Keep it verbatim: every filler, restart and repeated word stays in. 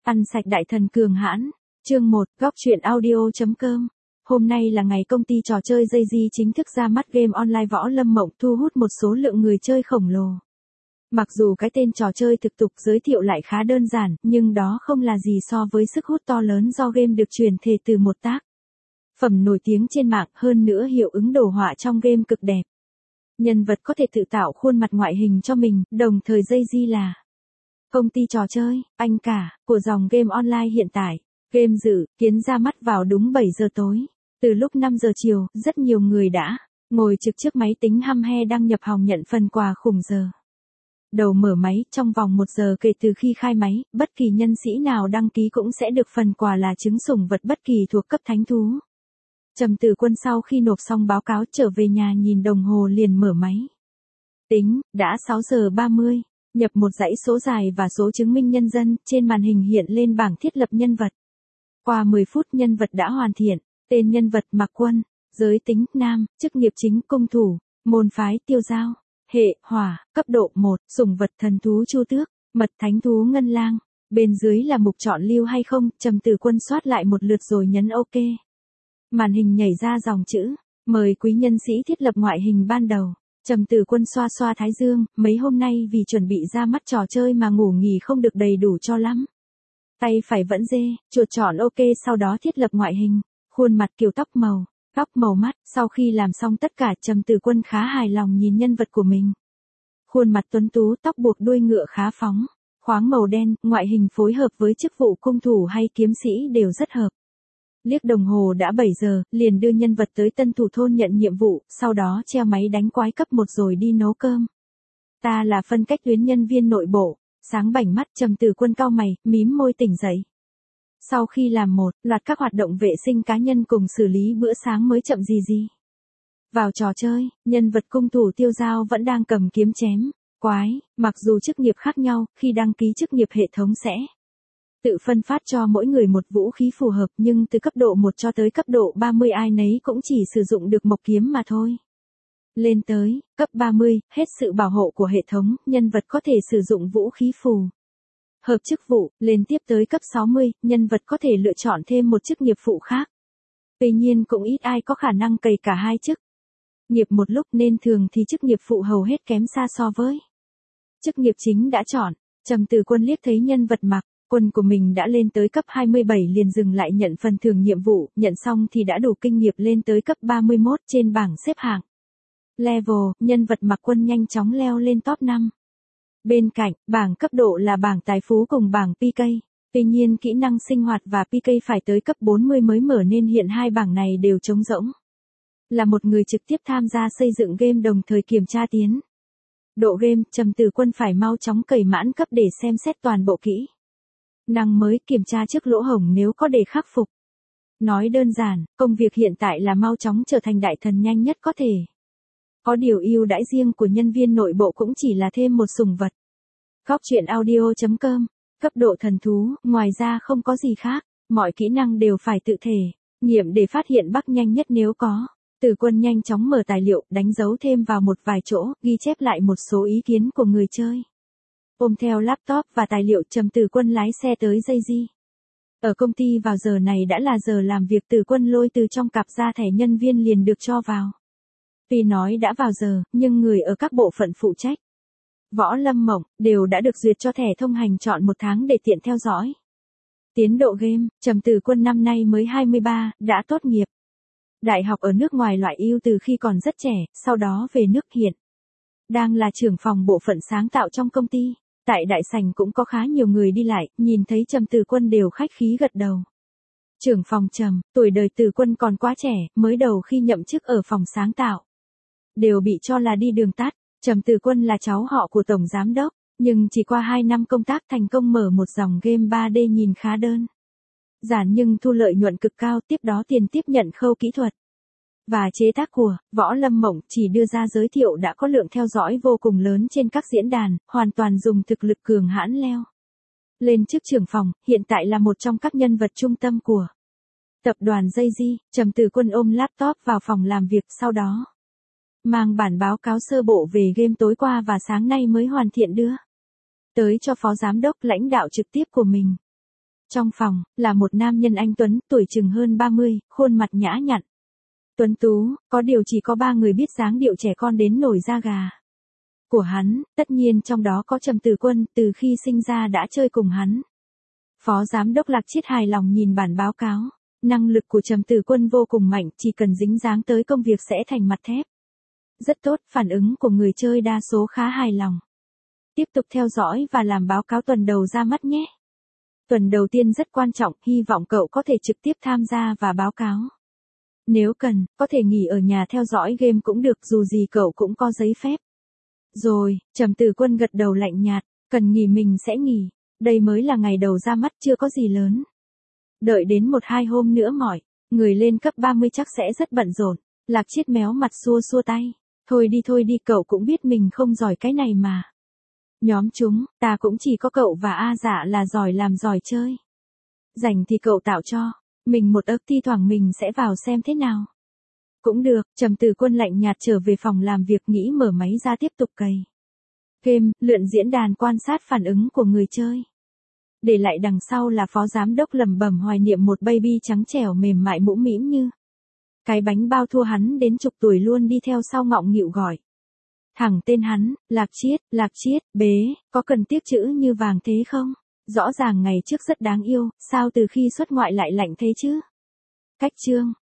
Ăn sạch đại thần cường hãn. Chương một, góc truyện audio chấm com. Hôm nay là ngày công ty trò chơi Jay-Z chính thức ra mắt game online Võ Lâm Mộng, thu hút một số lượng người chơi khổng lồ. Mặc dù cái tên trò chơi thực tục giới thiệu lại khá đơn giản, nhưng đó không là gì so với sức hút to lớn do game được truyền thể từ một tác phẩm nổi tiếng trên mạng, hơn nữa hiệu ứng đồ họa trong game cực đẹp. Nhân vật có thể tự tạo khuôn mặt ngoại hình cho mình, đồng thời Jay-Z là công ty trò chơi, anh cả, của dòng game online hiện tại. Game dự kiến ra mắt vào đúng bảy giờ tối. Từ lúc năm giờ chiều, rất nhiều người đã ngồi trực trước máy tính hăm he đăng nhập hòng nhận phần quà khủng giờ đầu mở máy. Trong vòng một giờ kể từ khi khai máy, bất kỳ nhân sĩ nào đăng ký cũng sẽ được phần quà là trứng sủng vật bất kỳ thuộc cấp thánh thú. Trầm Tử Quân sau khi nộp xong báo cáo trở về nhà nhìn đồng hồ liền mở máy. Tính, đã sáu giờ ba mươi. Nhập một dãy số dài và số chứng minh nhân dân, trên màn hình hiện lên bảng thiết lập nhân vật. Qua mười phút nhân vật đã hoàn thiện, tên nhân vật Mạc Quân, giới tính nam, chức nghiệp chính cung thủ, môn phái tiêu dao, hệ hỏa, cấp độ một, sủng vật thần thú chu tước, mật thánh thú ngân lang. Bên dưới là mục chọn lưu hay không. Trầm Tử Quân soát lại một lượt rồi nhấn OK. Màn hình nhảy ra dòng chữ, mời quý nhân sĩ thiết lập ngoại hình ban đầu. Trầm Tử Quân xoa xoa thái dương, mấy hôm nay vì chuẩn bị ra mắt trò chơi mà ngủ nghỉ không được đầy đủ cho lắm. Tay phải vẫn dê, chuột chọn OK, sau đó thiết lập ngoại hình, khuôn mặt, kiểu tóc màu, tóc màu mắt. Sau khi làm xong tất cả, Trầm Tử Quân khá hài lòng nhìn nhân vật của mình. Khuôn mặt tuấn tú, tóc buộc đuôi ngựa khá phóng, khoáng màu đen, ngoại hình phối hợp với chức vụ cung thủ hay kiếm sĩ đều rất hợp. Liếc đồng hồ đã bảy giờ, liền đưa nhân vật tới Tân Thủ Thôn nhận nhiệm vụ, sau đó treo máy đánh quái cấp một rồi đi nấu cơm. Ta là phân cách tuyến nhân viên nội bộ. Sáng bảnh mắt, Trầm Tử Quân cau mày, mím môi tỉnh dậy. Sau khi làm một loạt các hoạt động vệ sinh cá nhân cùng xử lý bữa sáng mới chậm gì gì. Vào trò chơi, nhân vật cung thủ tiêu dao vẫn đang cầm kiếm chém quái. Mặc dù chức nghiệp khác nhau, khi đăng ký chức nghiệp hệ thống sẽ tự phân phát cho mỗi người một vũ khí phù hợp, nhưng từ cấp độ một cho tới cấp độ ba mươi ai nấy cũng chỉ sử dụng được mộc kiếm mà thôi. Lên tới cấp ba mươi, hết sự bảo hộ của hệ thống, nhân vật có thể sử dụng vũ khí phù hợp chức vụ. Lên tiếp tới cấp sáu mươi, nhân vật có thể lựa chọn thêm một chức nghiệp phụ khác. Tuy nhiên cũng ít ai có khả năng cày cả hai chức nghiệp một lúc, nên thường thì chức nghiệp phụ hầu hết kém xa so với chức nghiệp chính đã chọn. Trầm Tử Quân liếc thấy nhân vật Mạc Quân của mình đã lên tới cấp hai mươi bảy liền dừng lại nhận phần thưởng nhiệm vụ, nhận xong thì đã đủ kinh nghiệm lên tới cấp ba mươi mốt trên bảng xếp hạng. Level, nhân vật Mạc Quân nhanh chóng leo lên top năm. Bên cạnh, bảng cấp độ là bảng tài phú cùng bảng pê ca. Tuy nhiên kỹ năng sinh hoạt và pê ca phải tới cấp bốn mươi mới mở nên hiện hai bảng này đều trống rỗng. Là một người trực tiếp tham gia xây dựng game đồng thời kiểm tra tiến độ game, Trầm Tử Quân phải mau chóng cày mãn cấp để xem xét toàn bộ kỹ năng mới, kiểm tra trước lỗ hổng nếu có để khắc phục. Nói đơn giản, công việc hiện tại là mau chóng trở thành đại thần nhanh nhất có thể. Có điều ưu đãi riêng của nhân viên nội bộ cũng chỉ là thêm một sủng vật. Góc truyện audio chấm com. Cấp độ thần thú, ngoài ra không có gì khác, mọi kỹ năng đều phải tự thể nghiệm để phát hiện bug nhanh nhất nếu có. Tử Quân nhanh chóng mở tài liệu, đánh dấu thêm vào một vài chỗ, ghi chép lại một số ý kiến của người chơi. Ôm theo laptop và tài liệu, Trầm Tử Quân lái xe tới Jay-Z. Ở công ty vào giờ này đã là giờ làm việc, Tử Quân lôi từ trong cặp ra thẻ nhân viên liền được cho vào. Tuy nói đã vào giờ, nhưng người ở các bộ phận phụ trách Võ Lâm Mộng đều đã được duyệt cho thẻ thông hành chọn một tháng để tiện theo dõi tiến độ game. Trầm Tử Quân năm nay mới hai mươi ba, đã tốt nghiệp đại học ở nước ngoài loại ưu từ khi còn rất trẻ, sau đó về nước hiện đang là trưởng phòng bộ phận sáng tạo trong công ty. Tại đại sảnh cũng có khá nhiều người đi lại, nhìn thấy Trầm Tử Quân đều khách khí gật đầu. Trưởng phòng Trầm, tuổi đời Tử Quân còn quá trẻ, mới đầu khi nhậm chức ở phòng sáng tạo đều bị cho là đi đường tắt. Trầm Tử Quân là cháu họ của tổng giám đốc, nhưng chỉ qua hai năm công tác thành công mở một dòng game ba D nhìn khá đơn giản nhưng thu lợi nhuận cực cao. Tiếp đó tiền tiếp nhận khâu kỹ thuật và chế tác của Võ Lâm Mộng chỉ đưa ra giới thiệu đã có lượng theo dõi vô cùng lớn trên các diễn đàn, hoàn toàn dùng thực lực cường hãn leo lên chức trưởng phòng, hiện tại là một trong các nhân vật trung tâm của tập đoàn Jay-Z. Trầm Tử Quân ôm laptop vào phòng làm việc, sau đó mang bản báo cáo sơ bộ về game tối qua và sáng nay mới hoàn thiện đưa tới cho phó giám đốc lãnh đạo trực tiếp của mình. Trong phòng, là một nam nhân anh Tuấn, tuổi chừng hơn ba mươi, khuôn mặt nhã nhặn. Tuấn tú, có điều chỉ có ba người biết dáng điệu trẻ con đến nổi da gà. Của hắn, tất nhiên trong đó có Trầm Tử Quân, từ khi sinh ra đã chơi cùng hắn. Phó Giám đốc Lạc Chiết hài lòng nhìn bản báo cáo. Năng lực của Trầm Tử Quân vô cùng mạnh, chỉ cần dính dáng tới công việc sẽ thành mặt thép. Rất tốt, phản ứng của người chơi đa số khá hài lòng. Tiếp tục theo dõi và làm báo cáo tuần đầu ra mắt nhé. Tuần đầu tiên rất quan trọng, hy vọng cậu có thể trực tiếp tham gia và báo cáo. Nếu cần, có thể nghỉ ở nhà theo dõi game cũng được, dù gì cậu cũng có giấy phép. Rồi, Trầm Tử Quân gật đầu lạnh nhạt, cần nghỉ mình sẽ nghỉ, đây mới là ngày đầu ra mắt chưa có gì lớn. Đợi đến một hai hôm nữa mỏi, người lên cấp ba mươi chắc sẽ rất bận rộn. Lạc Chiết méo mặt xua xua tay, thôi đi thôi đi, cậu cũng biết mình không giỏi cái này mà. Nhóm chúng, ta cũng chỉ có cậu và A Dạ là giỏi làm giỏi chơi. Rảnh thì cậu tạo cho, mình một ức thi thoảng mình sẽ vào xem thế nào. Cũng được, Trầm Tử Quân lạnh nhạt trở về phòng làm việc, nghĩ mở máy ra tiếp tục cày game, lượn diễn đàn quan sát phản ứng của người chơi. Để lại đằng sau là Phó Giám đốc lẩm bẩm hoài niệm một baby trắng trẻo mềm mại mũm mĩm như cái bánh bao thua hắn đến chục tuổi luôn đi theo sau ngọng nghịu gọi. Thẳng tên hắn, Lạc Chiết, Lạc Chiết, bế, có cần tiếc chữ như vàng thế không? Rõ ràng ngày trước rất đáng yêu, sao từ khi xuất ngoại lại lạnh thế chứ? Cách chương